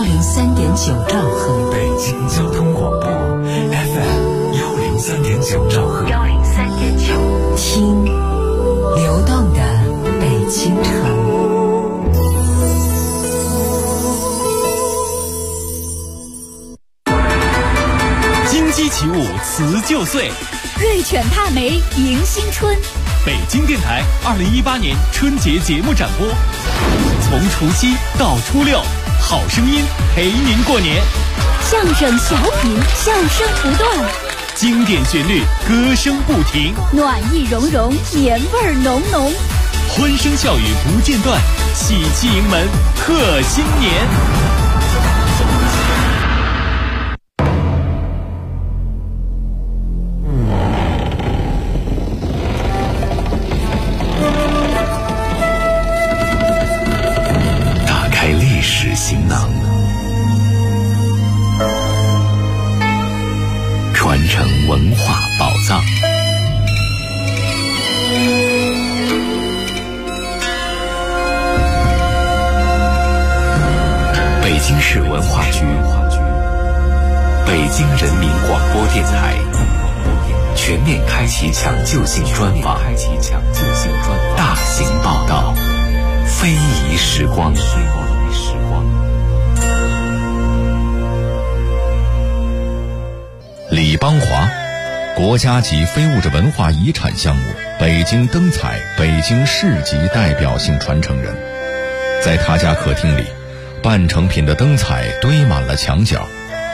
103.9兆赫， 北京交通广播 FM 103.9兆赫 103.9，听流动的北京城。 金鸡起舞辞旧岁， 瑞犬踏梅迎新春。 北京电台2018年春节节目展播，从除夕到初六，好声音陪您过年。 相声小品，笑声不断， 经典旋律，歌声不停， 暖意融融，年味浓浓， 欢声笑语不间断，喜气迎门贺新年。 行囊，传承文化宝藏。北京市文化局、北京人民广播电台全面开启抢救性专访，大型报道，非遗时光。 李邦华，国家级非物质文化遗产项目北京灯彩北京市级代表性传承人。在他家客厅里，半成品的灯彩堆满了墙角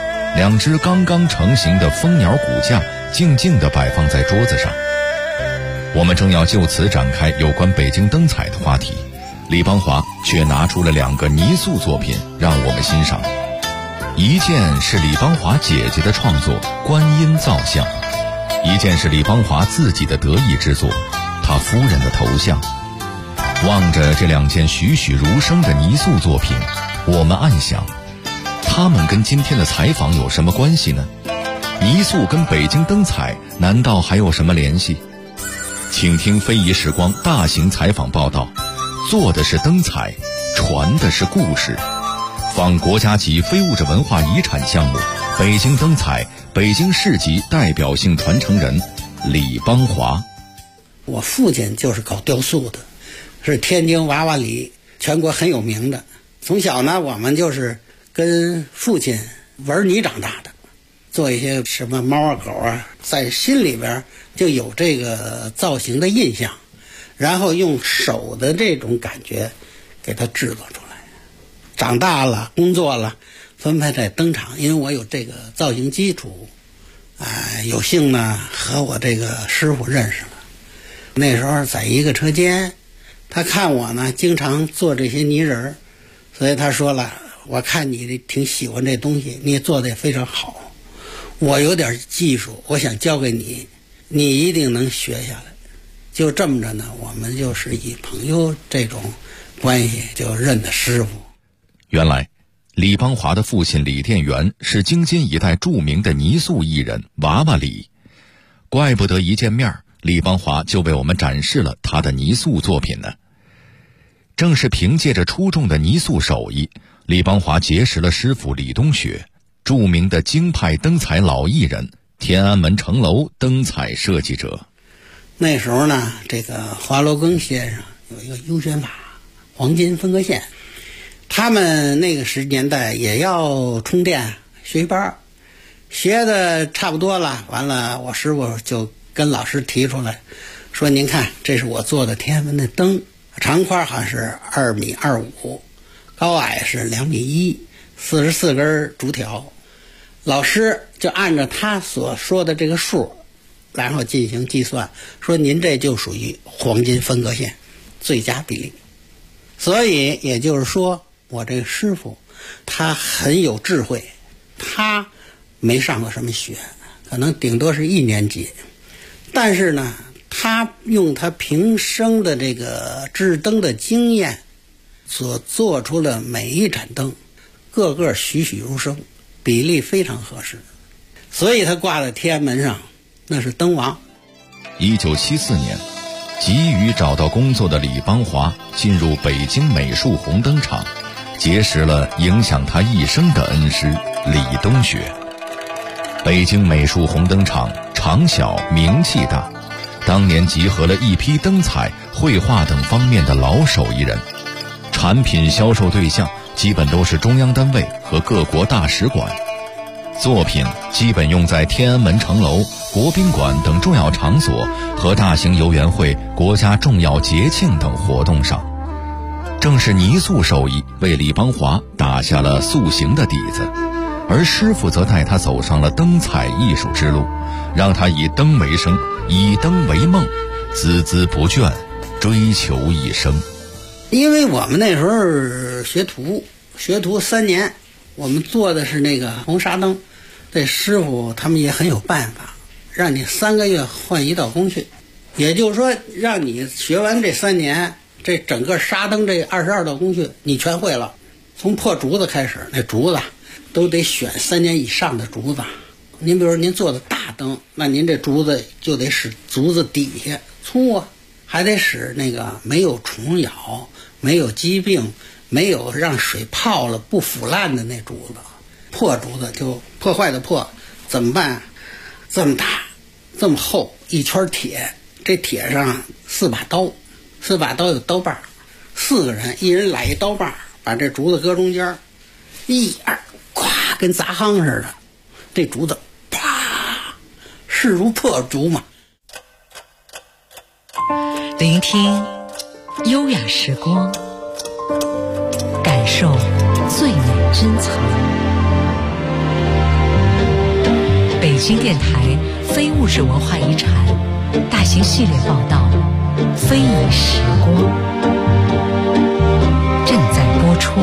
，2只刚刚成型的蜂鸟骨架静静地摆放在桌子上。我们正要就此展开有关北京灯彩的话题，李邦华却拿出了2个泥塑作品让我们欣赏。一件是李邦华姐姐的创作观音造像，一件是李邦华自己的得意之作，他夫人的头像。望着这2件栩栩如生的泥塑作品，我们暗想，他们跟今天的采访有什么关系呢？泥塑跟北京灯彩难道还有什么联系？请听非遗时光大型采访报道，做的是灯彩，传的是故事。访国家级非物质文化遗产项目北京灯彩北京市级代表性传承人李邦华。 我父亲就是搞雕塑的，是天津娃娃里全国很有名的。从小呢，我们就是跟父亲玩泥长大的，做一些什么猫啊狗啊，在心里边就有这个造型的印象，然后用手的这种感觉给它制作出来。长大了，工作了，分配在灯厂，因为我有这个造型基础，有幸呢和我这个师傅认识了。那时候在一个车间，他看我呢经常做这些泥人，所以他说了，我看你挺喜欢这东西，你做的也非常好，我有点技术，我想教给你，你一定能学下来。就这么着呢，我们就是以朋友这种关系就认的师傅。 原来李邦华的父亲李殿元是京津一带著名的泥塑艺人娃娃李，怪不得一见面李邦华就为我们展示了他的泥塑作品呢。正是凭借着出众的泥塑手艺，李邦华结识了师傅李东雪，著名的京派灯彩老艺人，天安门城楼灯彩设计者。 那时候呢，这个华罗庚先生有一个优选法，黄金分割线，他们那个年代也要充电学班，学的差不多了，完了我师傅就跟老师提出来说，您看这是我做的天安门的灯，长宽好像是2.25米，高矮是2.1米，44根竹条。老师就按照他所说的这个数然后进行计算，说您这就属于黄金分割线最佳比例。所以也就是说，我这个师傅他很有智慧，他没上过什么学，可能顶多是1年级，但是呢他用他平生的这个制灯的经验所做出的每一盏灯，个个栩栩如生，比例非常合适，所以他挂在天安门上，那是灯王。 1974年，急于找到工作的李邦华进入北京美术红灯厂， 结识了影响他一生的恩师李东学。北京美术红灯厂厂小名气大，当年集合了一批灯彩、绘画等方面的老手艺人，产品销售对象基本都是中央单位和各国大使馆，作品基本用在天安门城楼、国宾馆等重要场所和大型游园会、国家重要节庆等活动上。正是泥塑手艺为李邦华打下了塑形的底子，而师傅则带他走上了灯彩艺术之路，让他以灯为生，以灯为梦，孜孜不倦，追求一生。 因为我们那时候学徒3年，我们做的是那个红纱灯，这师傅他们也很有办法，让你3个月换一道工序，也就是说让你学完这3年，这整个纱灯这22道工序你全会了。从破竹子开始，那竹子都得选3年以上的竹子。您比如说您做的大灯，那您这竹子就得使竹子底下粗啊，还得使那个没有虫咬、没有疾病、没有让水泡了不腐烂的那竹子。破竹子就破坏的破，怎么办？这么大这么厚一圈铁，这铁上4把刀，4把刀有刀把，4个人一人来一刀把，把这竹子搁中间，1、2，咵，跟砸夯似的，这竹子啪，势如破竹嘛。 聆听优雅时光，感受最美珍藏。北京电台非物质文化遗产大型系列报道《非遗时光》正在播出。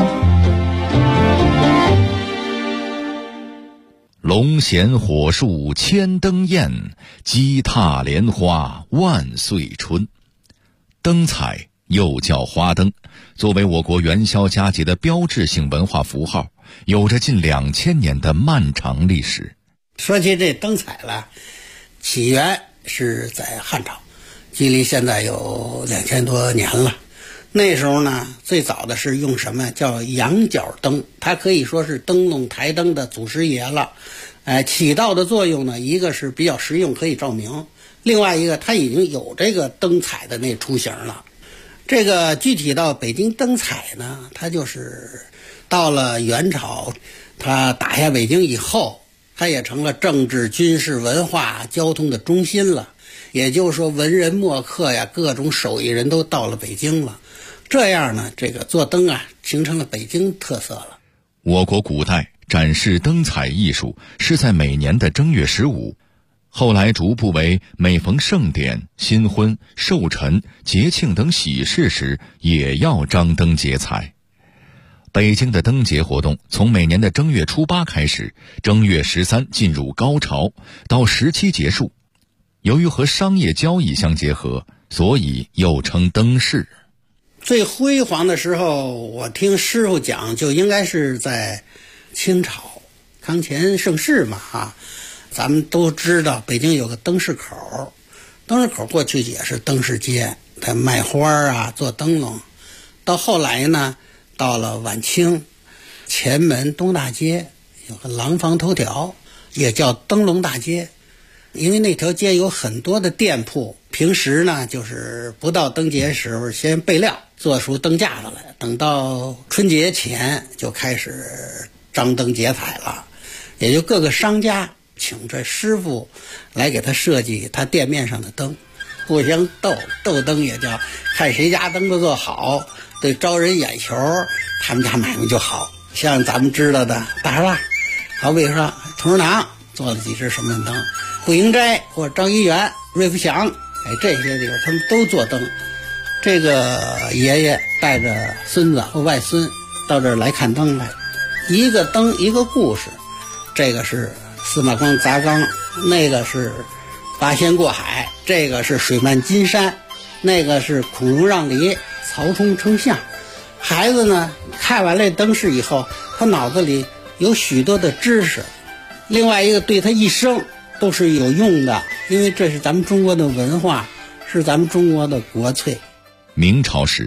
龙衔火树千灯焰，击踏莲花万岁春。灯彩又叫花灯，作为我国元宵佳节的标志性文化符号，有着近2000年的漫长历史。 说起这灯彩了，起源是在汉朝，距离现在有2000多年了。那时候呢，最早的是用什么叫仰角灯，它可以说是灯笼台灯的祖师爷了。起到的作用呢，一个是比较实用，可以照明，另外一个它已经有这个灯彩的那雏形了。这个具体到北京灯彩呢，它就是到了元朝，它打下北京以后，它也成了政治、军事、文化、交通的中心了。也就是说，文人墨客呀，各种手艺人都到了北京了。这样呢，这个做灯啊，形成了北京特色了。 我国古代展示灯彩艺术是在每年的正月15，后来逐步为每逢盛典、新婚、寿辰、节庆等喜事时也要张灯结彩。北京的灯节活动从每年的正月初8开始，正月13进入高潮，到17结束。由于和商业交易相结合，所以又称灯市。 最辉煌的时候，我听师傅讲，就应该是在清朝康乾盛世嘛啊。咱们都知道北京有个灯市口，灯市口过去也是灯市街，它卖花啊，做灯笼。到后来呢，到了晚清，前门东大街有个廊坊头条，也叫灯笼大街。因为那条街有很多的店铺，平时呢就是不到灯节时候先备料，做出灯架子来，等到春节前就开始张灯结彩了。也就各个商家请这师傅来给他设计他店面上的灯，互相斗灯也叫看谁家灯都做好，对招人眼球，他们家买卖就好。像咱们知道的大栅，好比说同仁堂做了几只什么灯，步营斋或者张一元、瑞福祥，这些地方他们都做灯。这个爷爷带着孙子或外孙到这儿来看灯来，一个灯一个故事。这个是司马光砸缸，那个是八仙过海，这个是水漫金山，那个是孔融让梨，曹冲称象。孩子呢看完这灯饰以后，他脑子里有许多的知识，另外一个对他一生都是有用的，因为这是咱们中国的文化，是咱们中国的国粹。 明朝时，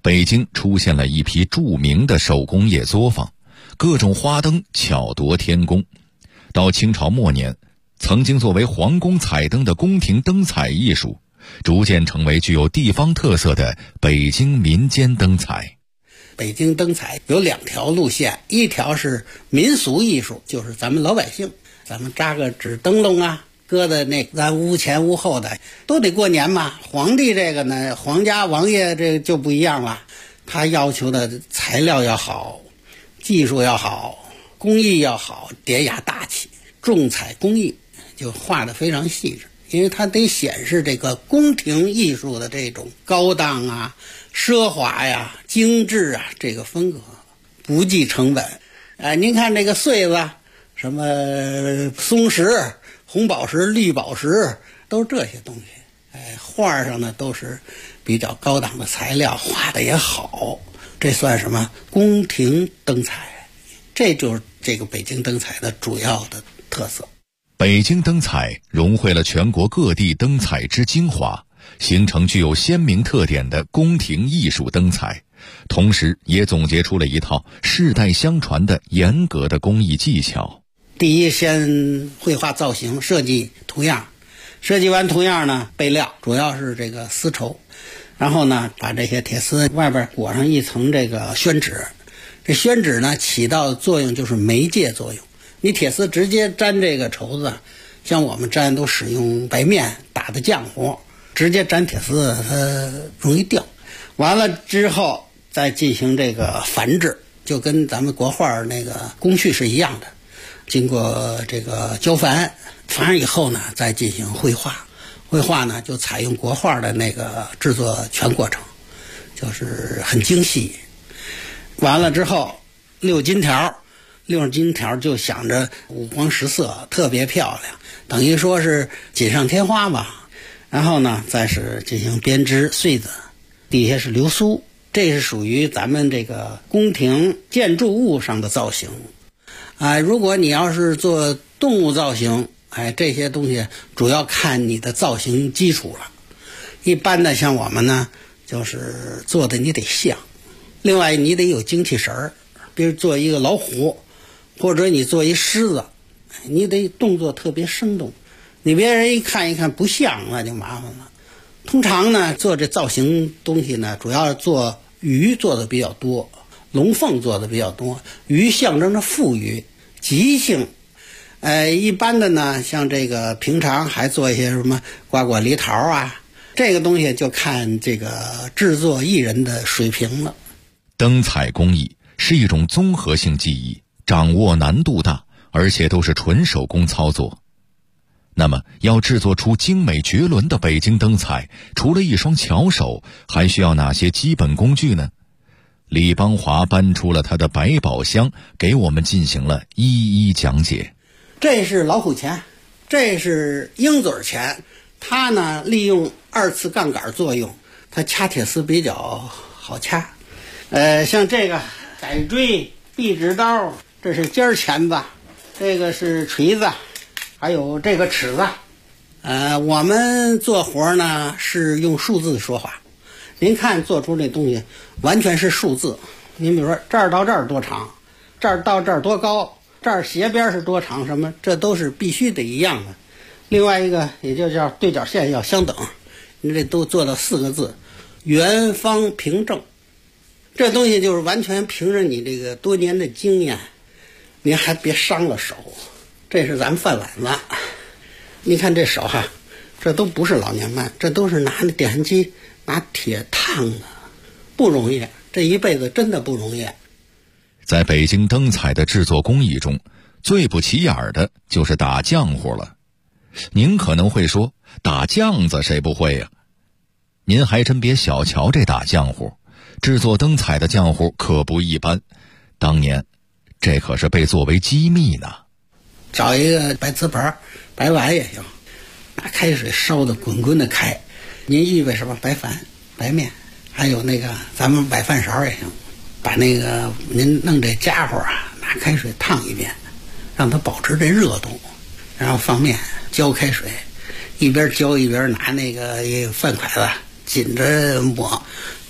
北京出现了一批著名的手工业作坊，各种花灯巧夺天工。到清朝末年，曾经作为皇宫彩灯的宫廷灯彩艺术，逐渐成为具有地方特色的北京民间灯彩。 北京灯彩有2条路线，一条是民俗艺术，就是咱们老百姓，咱们扎个纸灯笼啊，搁在那咱屋前屋后的，都得过年嘛。皇帝这个呢，皇家王爷这个就不一样了，他要求的材料要好，技术要好，工艺要好，典雅大气，重彩工艺就画得非常细致，因为它得显示这个宫廷艺术的这种高档啊、奢华呀、精致啊这个风格，不计成本。您看这个穗子，什么松石、红宝石、绿宝石，都是这些东西。画上呢都是比较高档的材料，画的也好，这算什么宫廷灯彩？这就是这个北京灯彩的主要的特色。 北京灯彩融汇了全国各地灯彩之精华，形成具有鲜明特点的宫廷艺术灯彩，同时也总结出了一套世代相传的严格的工艺技巧。 第一，先绘画造型，设计图样，设计完图样呢，备料主要是这个丝绸，然后呢把这些铁丝外边裹上一层这个宣纸，这宣纸呢起到的作用就是媒介作用。你铁丝直接粘这个绸子，像我们粘都使用白面打的浆糊，直接粘铁丝它容易掉。完了之后再进行这个繁制，就跟咱们国画那个工序是一样的，经过这个焦繁，繁上以后呢再进行绘画。绘画呢就采用国画的那个制作全过程，就是很精细。完了之后六金条就想着五光十色，特别漂亮，等于说是锦上添花吧。然后呢再是进行编织穗子，底下是流苏，这是属于咱们这个宫廷建筑物上的造型。如果你要是做动物造型，这些东西主要看你的造型基础了。一般的像我们呢，就是做的你得像，另外你得有精气神儿，比如做一个老虎，或者你做一狮子，你得动作特别生动，你别人一看不像，那就麻烦了。通常呢做这造型东西呢，主要做鱼做的比较多，龙凤做的比较多。鱼象征着富裕吉性，一般的呢像这个平常还做一些什么瓜果梨桃啊，这个东西就看这个制作艺人的水平了。 灯彩工艺是一种综合性技艺，掌握难度大，而且都是纯手工操作。那么要制作出精美绝伦的北京灯彩，除了一双巧手，还需要哪些基本工具呢？李邦华搬出了他的百宝箱，给我们进行了一一讲解。 这是老虎钳，这是鹰嘴钳，它呢利用2次杠杆作用，它掐铁丝比较好掐。像这个改锥、壁纸刀，这是尖钳子，这个是锤子，还有这个尺子。我们做活呢是用数字说话，您看做出这东西完全是数字。您比如说这儿到这儿多长，这儿到这儿多高，这儿斜边是多长，什么这都是必须得一样的。另外一个也就叫对角线要相等，你这都做到4个字，圆方平正。这东西就是完全凭着你这个多年的经验，您还别伤了手。这是咱们饭碗子，你看这手哈，这都不是老年慢，这都是拿那点焊机拿铁烫的，不容易，这一辈子真的不容易。 在北京灯彩的制作工艺中，最不起眼的就是打浆糊了。您可能会说，打酱子谁不会呀？您还真别小瞧这打浆糊，制作灯彩的浆糊可不一般，当年这可是被作为机密呢。 找一个白瓷盘、白碗也行，拿开水烧的滚滚的开，您预备什么白饭、白面，还有那个咱们崴饭勺也行，把那个您弄这家伙啊，拿开水烫一遍，让它保持这热度，然后放面浇开水，一边浇一边拿那个饭筷子紧着抹，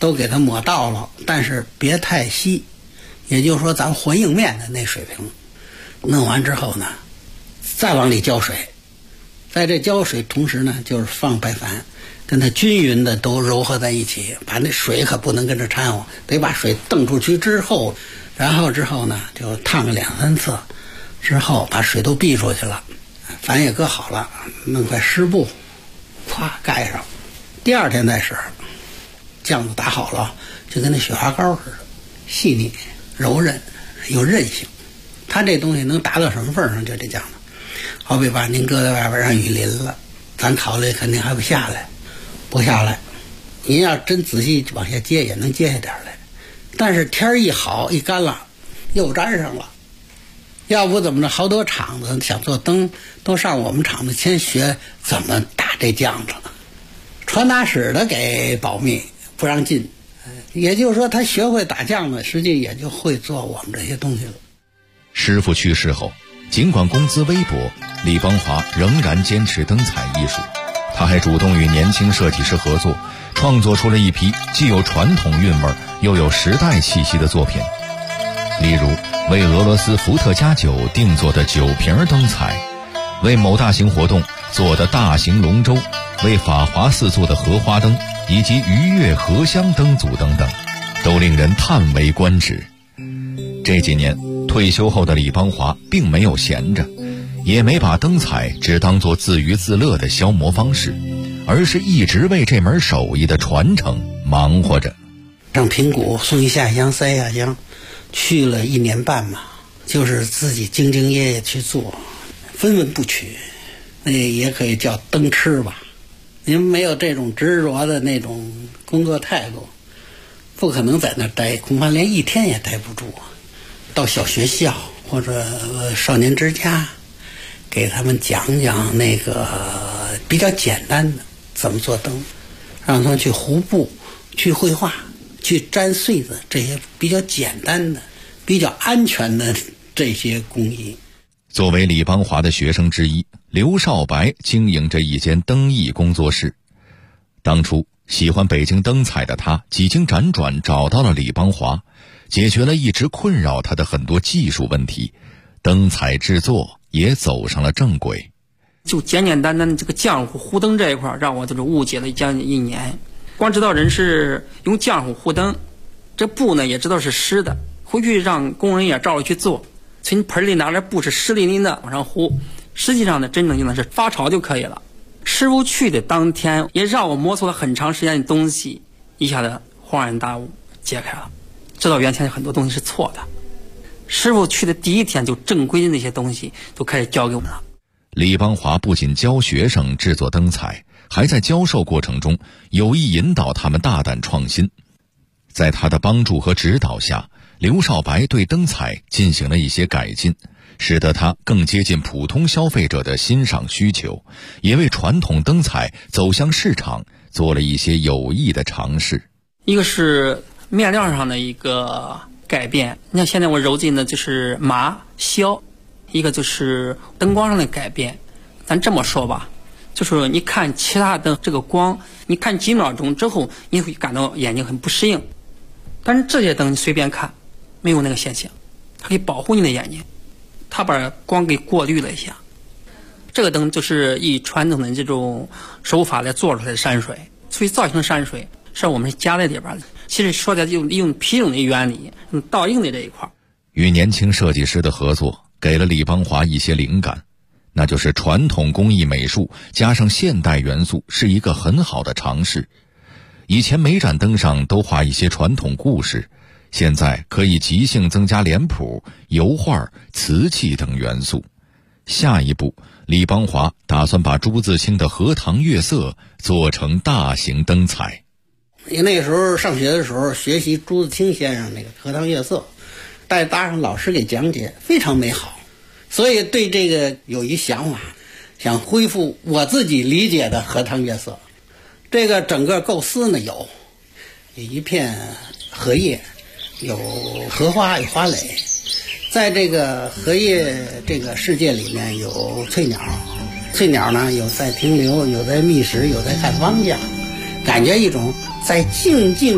都给它抹到了，但是别太稀，也就是说咱们和硬面的那水平。弄完之后呢，再往里浇水，在这浇水同时呢，就是放白矾，跟它均匀的都糅合在一起，把那水可不能跟着掺和，得把水瞪出去之后，然后之后呢就烫个2-3次，之后把水都逼出去了，矾也搁好了，弄块湿布咵盖上，第二天再使。酱子打好了，就跟那雪花膏似的，细腻柔韧有韧性。它这东西能达到什么份上？就这酱子，好比把您搁在外边让雨淋了，咱考虑肯定还不下来，不下来。您要真仔细往下接，也能接下点来。但是天一好一干了，又粘上了。要不怎么着，好多厂子想做灯，都上我们厂子先学怎么打这酱子，传达室的给保密，不让进。也就是说，他学会打酱子，实际也就会做我们这些东西了。 师傅去世后，尽管工资微薄，李邦华仍然坚持灯彩艺术。他还主动与年轻设计师合作，创作出了一批既有传统韵味又有时代气息的作品。例如，为俄罗斯伏特加酒定做的酒瓶灯彩，为某大型活动做的大型龙舟，为法华寺做的荷花灯，以及愉悦荷香灯组等等，都令人叹为观止。这几年退休后的李邦华并没有闲着，也没把灯彩只当作自娱自乐的消磨方式，而是一直为这门手艺的传承忙活着。 上平谷送一下乡塞下乡，去了1年半嘛，就是自己兢兢业业去做，分文不取，那也可以叫灯痴吧。您没有这种执着的那种工作态度，不可能在那待，恐怕连1天也待不住。到小学校或者少年之家，给他们讲讲那个比较简单的怎么做灯，让他们去糊布、去绘画、去粘穗子，这些比较简单的、比较安全的这些工艺。 作为李邦华的学生之一，刘少白经营着一间灯艺工作室。当初喜欢北京灯彩的他，几经辗转找到了李邦华，解决了一直困扰他的很多技术问题，灯彩制作也走上了正轨。 就简简单单的这个浆糊糊灯这一块，让我就是误解了将近1年。光知道人是用浆糊糊灯，这布呢也知道是湿的，回去让工人也照着去做，从盆里拿来布是湿淋淋的往上糊，实际上呢真正用的是发潮就可以了。师傅去的当天也让我摸索了很长时间的东西，一下子恍然大悟，解开了，知道原先很多东西是错的。师傅去的第1天就正规的那些东西都开始教给我们了。 李邦华不仅教学生制作灯彩，还在教授过程中有意引导他们大胆创新。在他的帮助和指导下，刘少白对灯彩进行了一些改进，使得它更接近普通消费者的欣赏需求，也为传统灯彩走向市场做了一些有益的尝试。 一个是面料上的一个改变，你看现在我揉进的就是麻硝，一个就是灯光上的改变。咱这么说吧，就是你看其他的这个光，你看几秒钟之后你会感到眼睛很不适应，但是这些灯你随便看没有那个现象，它可以保护你的眼睛，它把光给过滤了一下。这个灯就是以传统的这种手法来做出来的山水，所以造型山水是我们加在里边的。其实说的就利用皮影的原理，倒映的这一块。 与年轻设计师的合作给了李邦华一些灵感，那就是传统工艺美术加上现代元素是一个很好的尝试。以前每盏灯上都画一些传统故事，现在可以即兴增加脸谱、油画、瓷器等元素。下一步，李邦华打算把朱自清的《荷塘月色》做成大型灯彩。 那个时候上学的时候学习朱自清先生那个《荷塘月色》，再搭上老师给讲解，非常美好。所以对这个有一想法，想恢复我自己理解的《荷塘月色》。这个整个构思呢，有一片荷叶，有荷花，有花蕾。在这个荷叶这个世界里面有翠鸟，翠鸟呢有在停留，有在觅食，有在看汪家，感觉一种在静静的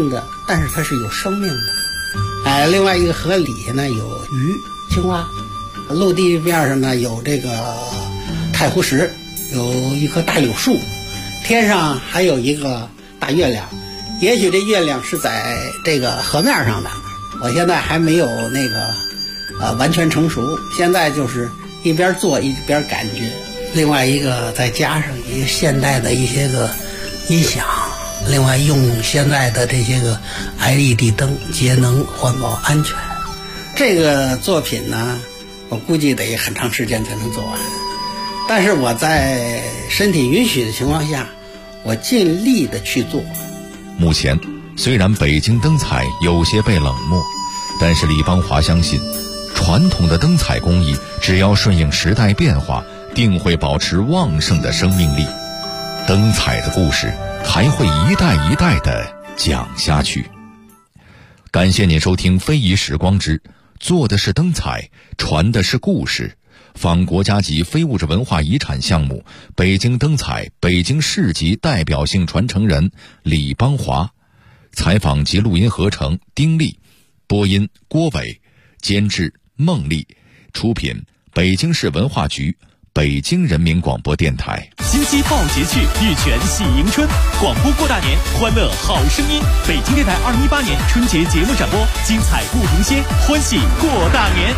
但是它是有生命的。另外一个河里呢有鱼、青蛙，陆地面上呢有这个太湖石，有一棵大柳树，天上还有一个大月亮。也许这月亮是在这个河面上的，我现在还没有那个完全成熟，现在就是一边做一边感觉。另外一个再加上一个现代的一些个音响，另外用现在的这些个 LED 灯，节能、环保、安全。这个作品呢，我估计得很长时间才能做完，但是我在身体允许的情况下，我尽力的去做。 目前虽然北京灯彩有些被冷漠，但是李邦华相信，传统的灯彩工艺只要顺应时代变化，定会保持旺盛的生命力。灯彩的故事还会一代一代地讲下去。感谢您收听非遗时光之做的是灯彩，传的是故事，访国家级非物质文化遗产项目北京灯彩北京市级代表性传承人李邦华。采访及录音合成丁力，播音郭伟，监制孟丽，出品北京市文化局，北京人民广播电台。 新期报节趣，玉泉喜迎春，广播过大年，欢乐好声音。北京电台2018年春节节目展播，精彩不停歇，欢喜过大年。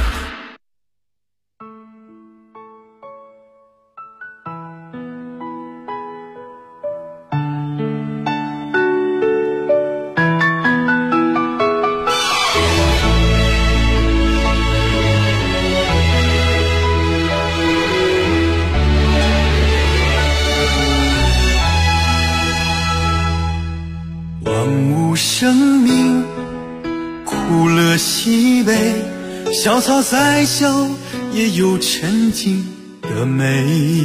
生命苦乐喜悲，小草再小也有沉静的美，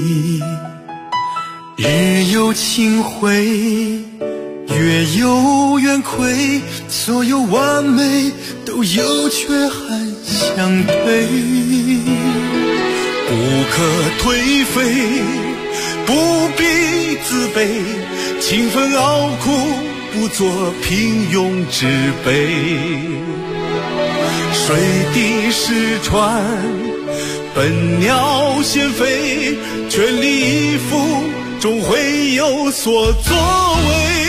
日有清辉，月有圆亏，所有完美都有缺憾相对，不可颓废，不必自卑，勤奋熬苦不做平庸之辈，水滴石穿，笨鸟先飞，全力以赴终会有所作为。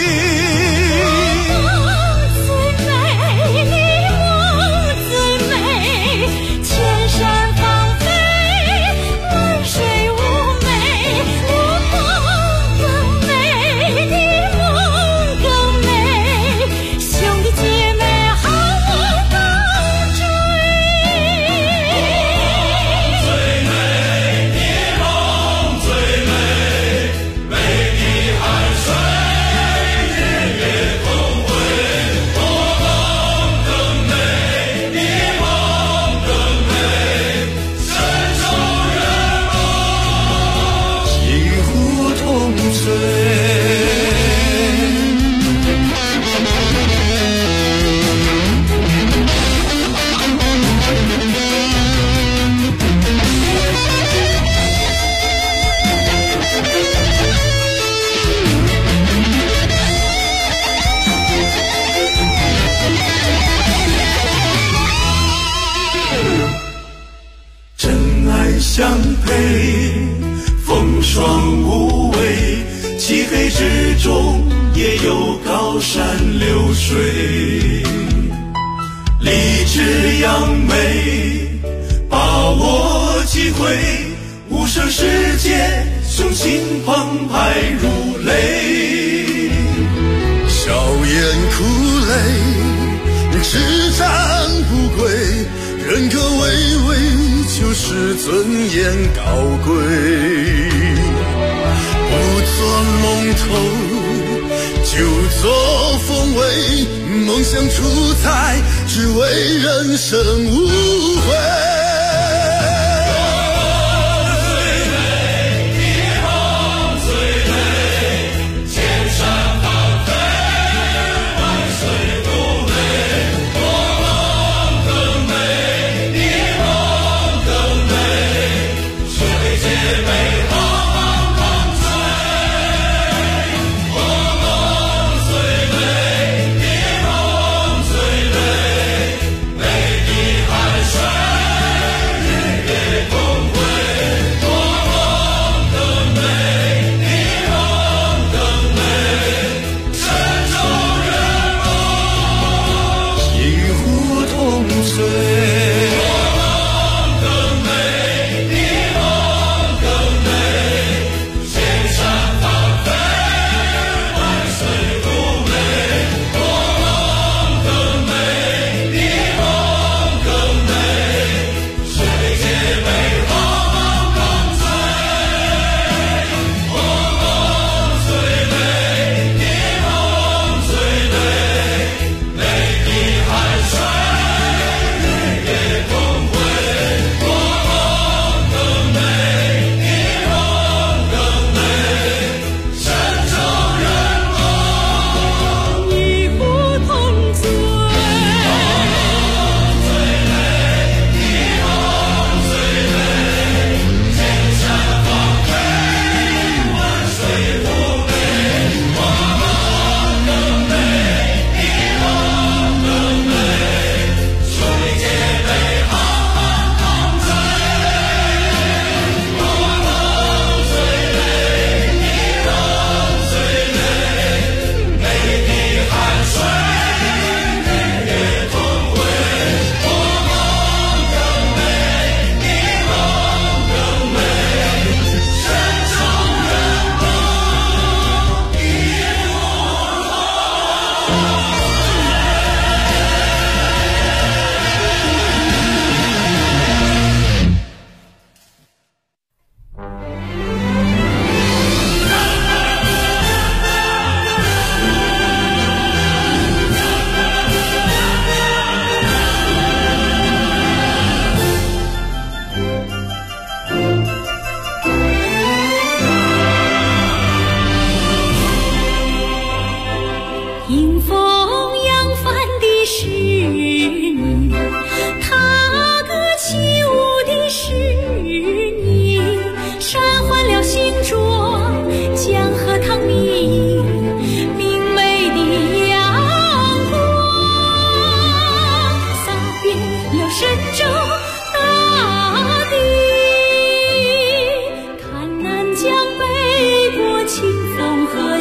相配，风霜无畏，漆黑之中也有高山流水，立志扬眉，把握机会，无声世界，雄心澎湃如雷，笑颜苦泪，只战不归，人格巍巍，就是尊严高贵，不做龙头，就做凤尾，梦想出彩，只为人生无悔。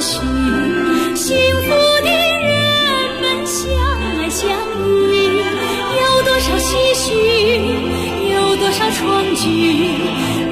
许，幸福的人们相爱相依，有多少唏嘘，有多少创举，